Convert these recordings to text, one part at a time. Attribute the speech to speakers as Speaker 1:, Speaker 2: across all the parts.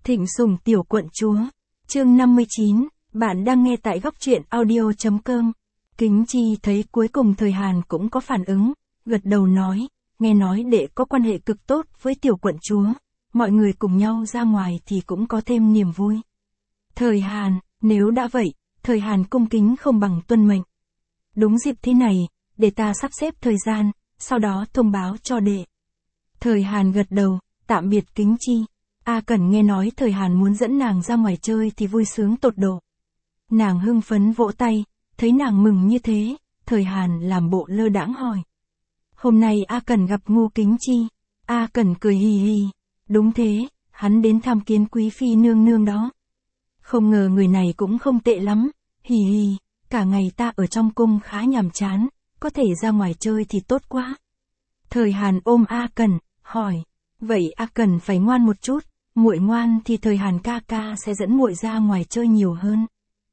Speaker 1: Thịnh Sủng tiểu quận chúa. Chương 59, bạn đang nghe tại góc truyện audio.com. Kính Chi thấy cuối cùng Thời Hàn cũng có phản ứng, gật đầu nói, nghe nói đệ có quan hệ cực tốt với tiểu quận chúa, mọi người cùng nhau ra ngoài thì cũng có thêm niềm vui. Thời Hàn, nếu đã vậy, Thời Hàn cung kính không bằng tuân mệnh. Đúng dịp thế này, để ta sắp xếp thời gian, sau đó thông báo cho đệ. Thời Hàn gật đầu, tạm biệt Kính Chi. A Cẩn nghe nói Thời Hàn muốn dẫn nàng ra ngoài chơi thì vui sướng tột độ. Nàng hưng phấn vỗ tay, thấy nàng mừng như thế, Thời Hàn làm bộ lơ đãng hỏi. Hôm nay A Cẩn gặp Ngô Kính Chi. A Cẩn cười hì hì. Đúng thế, hắn đến tham kiến quý phi nương nương đó. Không ngờ người này cũng không tệ lắm, hì hì, cả ngày ta ở trong cung khá nhàm chán, có thể ra ngoài chơi thì tốt quá. Thời Hàn ôm A Cẩn, hỏi, vậy A Cẩn phải ngoan một chút, muội ngoan thì Thời Hàn ca ca sẽ dẫn muội ra ngoài chơi nhiều hơn.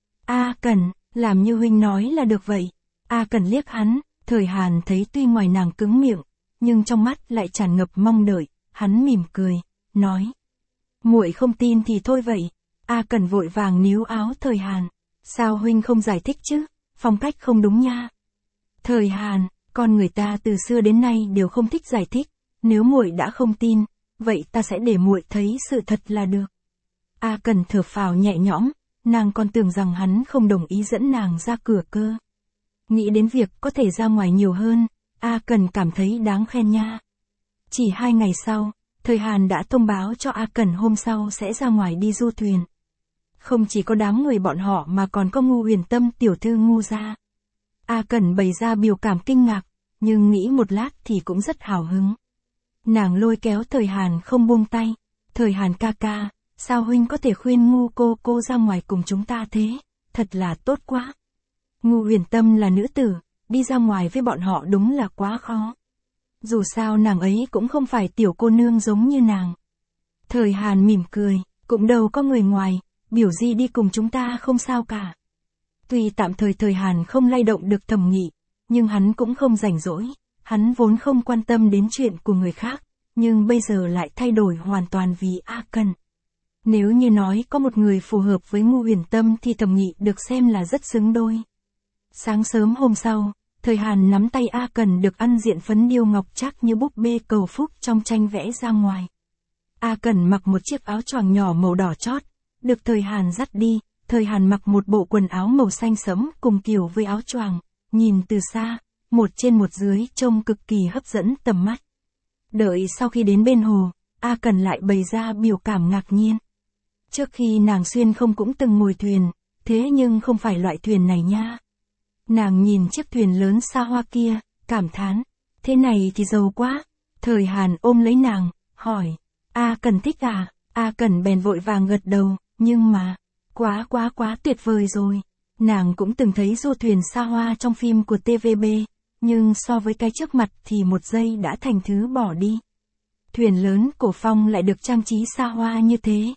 Speaker 1: A Cẩn, làm như huynh nói là được vậy. A Cẩn liếc hắn, Thời Hàn thấy tuy ngoài nàng cứng miệng, nhưng trong mắt lại tràn ngập mong đợi, hắn mỉm cười, nói. Muội không tin thì thôi vậy. A Cẩn vội vàng níu áo Thời Hàn. Sao huynh không giải thích chứ, phong cách không đúng nha. Thời Hàn, con người ta từ xưa đến nay đều không thích giải thích, nếu muội đã không tin, vậy ta sẽ để muội thấy sự thật là được. A Cẩn thở phào nhẹ nhõm, nàng còn tưởng rằng hắn không đồng ý dẫn nàng ra cửa cơ. Nghĩ đến việc có thể ra ngoài nhiều hơn, A Cẩn cảm thấy đáng khen nha. Chỉ 2 ngày sau, Thời Hàn đã thông báo cho A Cẩn hôm sau sẽ ra ngoài đi du thuyền. Không chỉ có đám người bọn họ mà còn có Ngu Huyền Tâm tiểu thư Ngu gia. A Cẩn bày ra biểu cảm kinh ngạc, nhưng nghĩ một lát thì cũng rất hào hứng. Nàng lôi kéo Thời Hàn không buông tay. Thời Hàn ca ca, sao huynh có thể khuyên Ngu cô ra ngoài cùng chúng ta thế, thật là tốt quá. Ngu Huyền Tâm là nữ tử, đi ra ngoài với bọn họ đúng là quá khó. Dù sao nàng ấy cũng không phải tiểu cô nương giống như nàng. Thời Hàn mỉm cười, cũng đâu có người ngoài, biểu gì đi cùng chúng ta không sao cả. Tuy tạm thời Thời Hàn không lay động được Thẩm Nghị, nhưng hắn cũng không rảnh rỗi, hắn vốn không quan tâm đến chuyện của người khác, nhưng bây giờ lại thay đổi hoàn toàn vì A Cẩn. Nếu như nói có một người phù hợp với Ngu Huyền Tâm thì Thẩm Nghị được xem là rất xứng đôi. Sáng sớm hôm sau, Thời Hàn nắm tay A Cẩn được ăn diện phấn điêu ngọc trác như búp bê cầu phúc trong tranh vẽ ra ngoài. A Cẩn mặc một chiếc áo choàng nhỏ màu đỏ chót, được Thời Hàn dắt đi. Thời Hàn mặc một bộ quần áo màu xanh sẫm cùng kiểu với áo choàng, nhìn từ xa, một trên một dưới trông cực kỳ hấp dẫn tầm mắt. Đợi sau khi đến bên hồ, A Cẩn lại bày ra biểu cảm ngạc nhiên. Trước khi nàng xuyên không cũng từng ngồi thuyền, thế nhưng không phải loại thuyền này nha. Nàng nhìn chiếc thuyền lớn xa hoa kia, cảm thán, thế này thì giàu quá. Thời Hàn ôm lấy nàng, hỏi, A Cẩn thích à? A Cẩn bèn vội vàng gật đầu, nhưng mà, quá tuyệt vời rồi. Nàng cũng từng thấy du thuyền xa hoa trong phim của TVB, nhưng so với cái trước mặt thì một giây đã thành thứ bỏ đi. Thuyền lớn cổ phong lại được trang trí xa hoa như thế.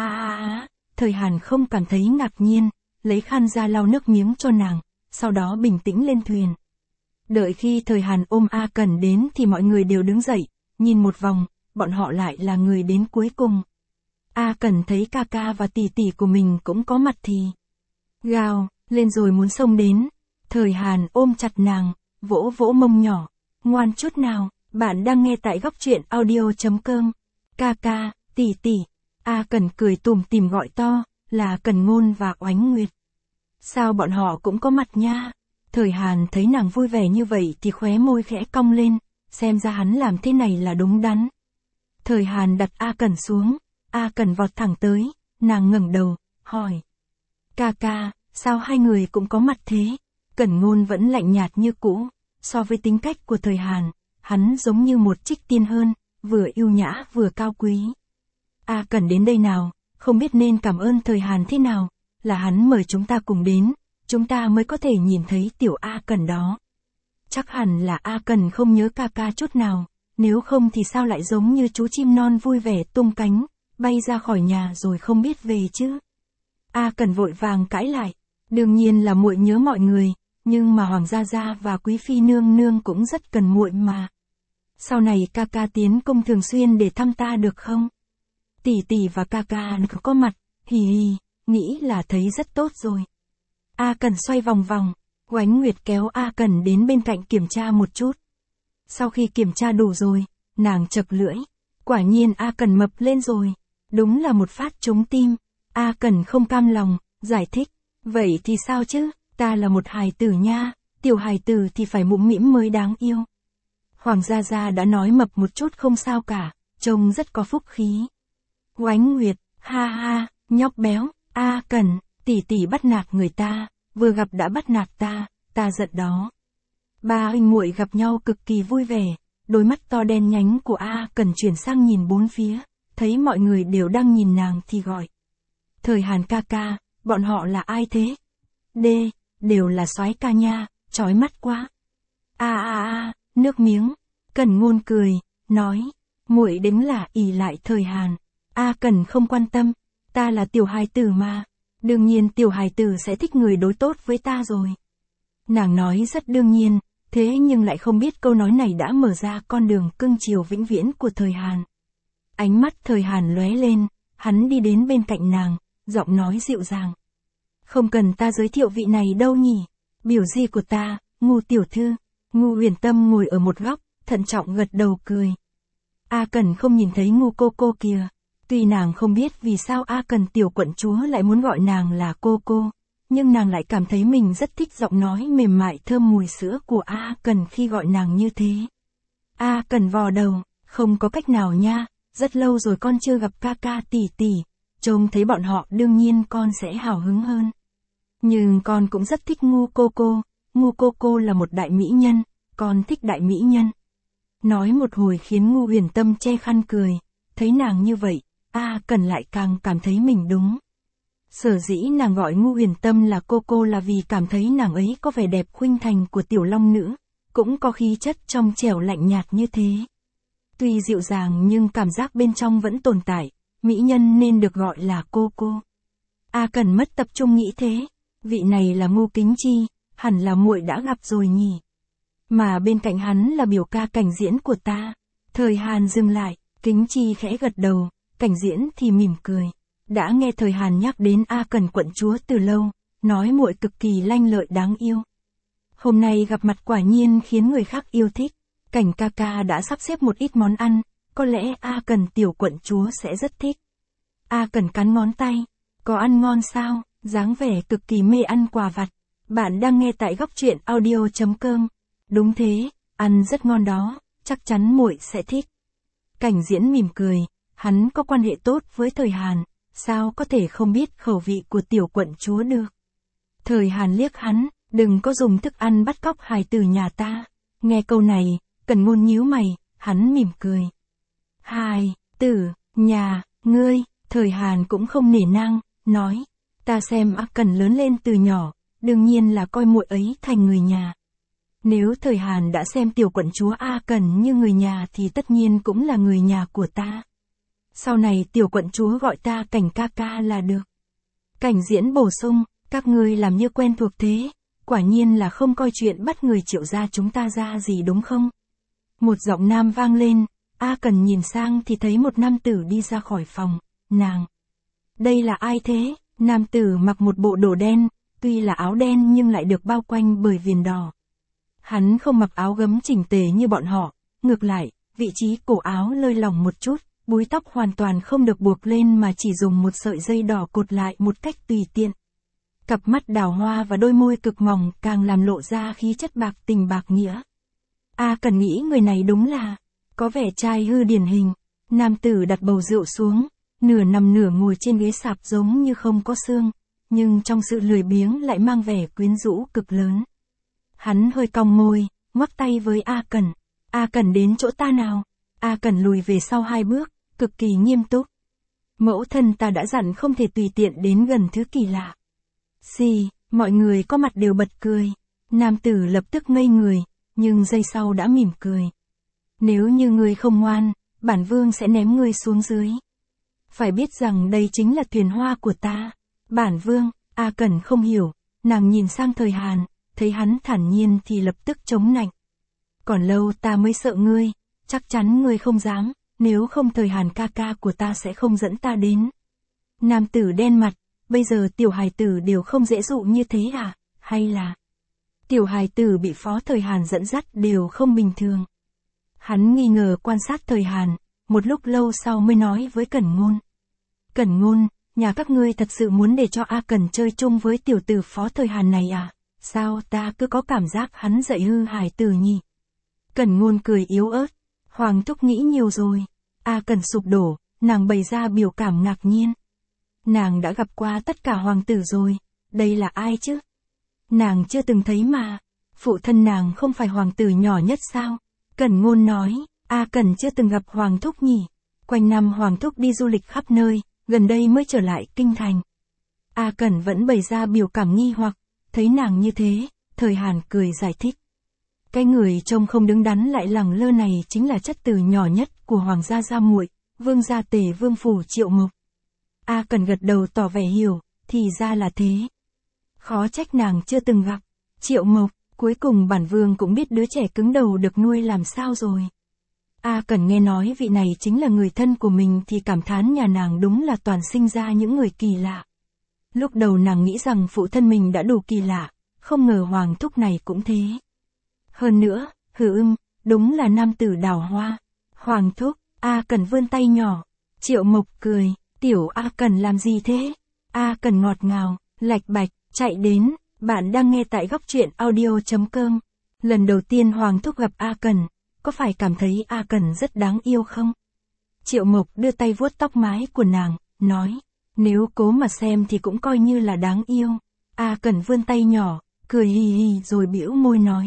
Speaker 1: Thời Hàn không cảm thấy ngạc nhiên, lấy khăn ra lau nước miếng cho nàng, sau đó bình tĩnh lên thuyền. Đợi khi Thời Hàn ôm A Cẩn đến thì mọi người đều đứng dậy, nhìn một vòng, bọn họ lại là người đến cuối cùng. A Cẩn thấy ca ca và tỷ tỷ của mình cũng có mặt thì gào lên rồi muốn xông đến. Thời Hàn ôm chặt nàng, vỗ vỗ mông nhỏ, ngoan chút nào, bạn đang nghe tại góc truyện audio.com. Ca ca, tỷ tỷ. A Cẩn cười tủm tỉm gọi to, là Cẩn Ngôn và Oánh Nguyệt. Sao bọn họ cũng có mặt nha. Thời Hàn thấy nàng vui vẻ như vậy thì khóe môi khẽ cong lên, xem ra hắn làm thế này là đúng đắn. Thời Hàn đặt A Cẩn xuống. A Cẩn vọt thẳng tới, nàng ngẩng đầu, hỏi. Ca ca, sao hai người cũng có mặt thế? Cẩn Ngôn vẫn lạnh nhạt như cũ, so với tính cách của Thời Hàn, hắn giống như một trích tiên hơn, vừa yêu nhã vừa cao quý. A Cẩn đến đây nào, không biết nên cảm ơn Thời Hàn thế nào, là hắn mời chúng ta cùng đến, chúng ta mới có thể nhìn thấy tiểu A Cẩn đó. Chắc hẳn là A Cẩn không nhớ ca ca chút nào, nếu không thì sao lại giống như chú chim non vui vẻ tung cánh, bay ra khỏi nhà rồi không biết về chứ. A Cẩn vội vàng cãi lại, đương nhiên là muội nhớ mọi người, nhưng mà Hoàng gia gia và quý phi nương nương cũng rất cần muội mà. Sau này ca ca tiến công thường xuyên để thăm ta được không? tỷ tỷ và ca ca có mặt, hì hì, nghĩ là thấy rất tốt rồi. A Cần xoay vòng vòng, Oánh Nguyệt kéo A Cần đến bên cạnh kiểm tra một chút. Sau khi kiểm tra đủ rồi, nàng chậc lưỡi, quả nhiên A Cần mập lên rồi, đúng là một phát trúng tim. A Cần không cam lòng, giải thích, vậy thì sao chứ, ta là một hài tử nha, tiểu hài tử thì phải mũm mĩm mới đáng yêu. Hoàng Gia Gia đã nói mập một chút không sao cả, trông rất có phúc khí. Oánh Nguyệt, ha ha, nhóc béo, A Cần, tỷ tỷ bắt nạt người ta, vừa gặp đã bắt nạt ta giận đó. Ba huynh muội gặp nhau cực kỳ vui vẻ, đôi mắt to đen nhánh của A Cần chuyển sang nhìn bốn phía, thấy mọi người đều đang nhìn nàng thì gọi. Thời Hàn ca ca, bọn họ là ai thế? Đều là soái ca nha, chói mắt quá. Nước miếng. Cần Ngôn cười, nói, muội đúng là ỷ lại Thời Hàn. A Cần không quan tâm, ta là tiểu hài tử mà, đương nhiên tiểu hài tử sẽ thích người đối tốt với ta rồi. Nàng nói rất đương nhiên, thế nhưng lại không biết câu nói này đã mở ra con đường cưng chiều vĩnh viễn của Thời Hàn. Ánh mắt Thời Hàn lóe lên, hắn đi đến bên cạnh nàng, giọng nói dịu dàng. Không cần ta giới thiệu vị này đâu nhỉ, biểu di của ta, Ngu tiểu thư. Ngu Huyền Tâm ngồi ở một góc, thận trọng gật đầu cười. A Cần không nhìn thấy Ngu cô kìa. Tuy nàng không biết vì sao A Cần tiểu quận chúa lại muốn gọi nàng là cô, nhưng nàng lại cảm thấy mình rất thích giọng nói mềm mại thơm mùi sữa của A Cần khi gọi nàng như thế. A Cần vò đầu, không có cách nào nha, rất lâu rồi con chưa gặp ca ca tỷ tỷ, trông thấy bọn họ đương nhiên con sẽ hào hứng hơn. Nhưng con cũng rất thích Ngu cô là một đại mỹ nhân, con thích đại mỹ nhân. Nói một hồi khiến Ngu Huyền Tâm che khăn cười, thấy nàng như vậy, A Cần lại càng cảm thấy mình đúng. Sở dĩ nàng gọi Ngu Huyền Tâm là cô là vì cảm thấy nàng ấy có vẻ đẹp khuynh thành của tiểu long nữ, cũng có khí chất trong trẻo lạnh nhạt như thế. Tuy dịu dàng nhưng cảm giác bên trong vẫn tồn tại, mỹ nhân nên được gọi là cô. A Cần mất tập trung nghĩ thế, vị này là Ngu Kính Chi, hẳn là muội đã gặp rồi nhỉ. Mà bên cạnh hắn là biểu ca Cảnh Diễn của ta. Thời Hàn dừng lại, Kính Chi khẽ gật đầu, Cảnh Diễn thì mỉm cười. Đã nghe Thời Hàn nhắc đến A Cần quận chúa từ lâu, nói muội cực kỳ lanh lợi đáng yêu. Hôm nay gặp mặt quả nhiên khiến người khác yêu thích. Cảnh ca ca đã sắp xếp một ít món ăn, có lẽ A Cần tiểu quận chúa sẽ rất thích. A Cần cắn ngón tay, có ăn ngon sao, dáng vẻ cực kỳ mê ăn quà vặt. Bạn đang nghe tại góc truyện audio.com. Đúng thế, ăn rất ngon đó, chắc chắn muội sẽ thích. Cảnh Diễn mỉm cười, hắn có quan hệ tốt với Thời Hàn, sao có thể không biết khẩu vị của tiểu quận chúa được. Thời Hàn liếc hắn, đừng có dùng thức ăn bắt cóc hài tử nhà ta. Nghe câu này, Cần Ngôn nhíu mày, hắn mỉm cười. Hài tử, nhà, ngươi, Thời Hàn cũng không nể nang, nói, ta xem A Cần lớn lên từ nhỏ, đương nhiên là coi muội ấy thành người nhà. Nếu Thời Hàn đã xem tiểu quận chúa A Cần như người nhà thì tất nhiên cũng là người nhà của ta. Sau này tiểu quận chúa gọi ta Cảnh ca ca là được. Cảnh Diễn bổ sung, các ngươi làm như quen thuộc thế, quả nhiên là không coi chuyện bắt người Triệu gia chúng ta ra gì đúng không? Một giọng nam vang lên, A Cần nhìn sang thì thấy một nam tử đi ra khỏi phòng, nàng. Đây là ai thế? Nam tử mặc một bộ đồ đen, tuy là áo đen nhưng lại được bao quanh bởi viền đỏ. Hắn không mặc áo gấm chỉnh tề như bọn họ, ngược lại, vị trí cổ áo lơi lỏng một chút, búi tóc hoàn toàn không được buộc lên mà chỉ dùng một sợi dây đỏ cột lại một cách tùy tiện. Cặp mắt đào hoa và đôi môi cực mỏng càng làm lộ ra khí chất bạc tình bạc nghĩa. A Cần nghĩ người này đúng là, có vẻ trai hư điển hình. Nam tử đặt bầu rượu xuống, nửa nằm nửa ngồi trên ghế sạp giống như không có xương, nhưng trong sự lười biếng lại mang vẻ quyến rũ cực lớn. Hắn hơi cong môi, ngoắc tay với A Cần. A Cần đến chỗ ta nào? A Cần lùi về sau 2 bước, cực kỳ nghiêm túc. Mẫu thân ta đã dặn không thể tùy tiện đến gần thứ kỳ lạ. Xì, mọi người có mặt đều bật cười. Nam tử lập tức ngây người, nhưng giây sau đã mỉm cười. Nếu như ngươi không ngoan, bản vương sẽ ném ngươi xuống dưới. Phải biết rằng đây chính là thuyền hoa của ta. Bản vương, A Cần không hiểu, nàng nhìn sang Thời Hàn, thấy hắn thản nhiên thì lập tức chống nạnh. Còn lâu ta mới sợ ngươi, chắc chắn ngươi không dám, nếu không Thời Hàn ca ca của ta sẽ không dẫn ta đến. Nam tử đen mặt, bây giờ tiểu hài tử đều không dễ dụ như thế à, hay là tiểu hài tử bị Phó Thời Hàn dẫn dắt đều không bình thường. Hắn nghi ngờ quan sát Thời Hàn, một lúc lâu sau mới nói với Cẩn Ngôn. Cẩn Ngôn, nhà các ngươi thật sự muốn để cho A Cẩn chơi chung với tiểu tử Phó Thời Hàn này à? Sao ta cứ có cảm giác hắn dạy hư hài tử nhỉ? Cẩn Ngôn cười yếu ớt. Hoàng thúc nghĩ nhiều rồi. A Cẩn sụp đổ, nàng bày ra biểu cảm ngạc nhiên. Nàng đã gặp qua tất cả hoàng tử rồi, đây là ai chứ? Nàng chưa từng thấy mà. Phụ thân nàng không phải hoàng tử nhỏ nhất sao? Cẩn Ngôn nói, A Cẩn chưa từng gặp hoàng thúc nhỉ? Quanh năm hoàng thúc đi du lịch khắp nơi, gần đây mới trở lại kinh thành. A Cẩn vẫn bày ra biểu cảm nghi hoặc, thấy nàng như thế, Thời Hàn cười giải thích. Cái người trông không đứng đắn lại lẳng lơ này chính là chất tử nhỏ nhất của hoàng gia gia muội, vương gia Tề Vương phủ Triệu Mộc. A Cẩn gật đầu tỏ vẻ hiểu, thì ra là thế. Khó trách nàng chưa từng gặp. Triệu Mộc, cuối cùng bản vương cũng biết đứa trẻ cứng đầu được nuôi làm sao rồi. A Cẩn nghe nói vị này chính là người thân của mình thì cảm thán nhà nàng đúng là toàn sinh ra những người kỳ lạ. Lúc đầu nàng nghĩ rằng phụ thân mình đã đủ kỳ lạ, không ngờ hoàng thúc này cũng thế. Hơn nữa, đúng là nam tử đào hoa. Hoàng thúc, A Cẩn vươn tay nhỏ. Triệu Mộc cười, tiểu A Cẩn làm gì thế? A Cẩn ngọt ngào, lạch bạch, chạy đến, bạn đang nghe tại góc truyện audio.com. Lần đầu tiên hoàng thúc gặp A Cẩn, có phải cảm thấy A Cẩn rất đáng yêu không? Triệu Mộc đưa tay vuốt tóc mái của nàng, nói, nếu cố mà xem thì cũng coi như là đáng yêu. A Cẩn vươn tay nhỏ, cười hì hì rồi bĩu môi nói.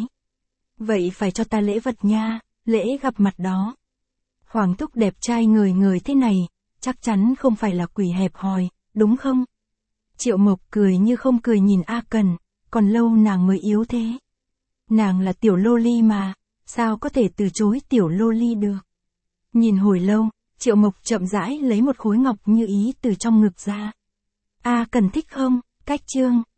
Speaker 1: Vậy phải cho ta lễ vật nha, lễ gặp mặt đó. Hoàng thúc đẹp trai ngời ngời thế này, chắc chắn không phải là quỷ hẹp hòi, đúng không? Triệu Mộc cười như không cười nhìn A Cẩn, còn lâu nàng mới yếu thế. Nàng là tiểu lô ly mà, sao có thể từ chối tiểu lô ly được? Nhìn hồi lâu, Triệu Mộc chậm rãi lấy một khối ngọc như ý từ trong ngực ra. A Cẩn thích không? Cách chương.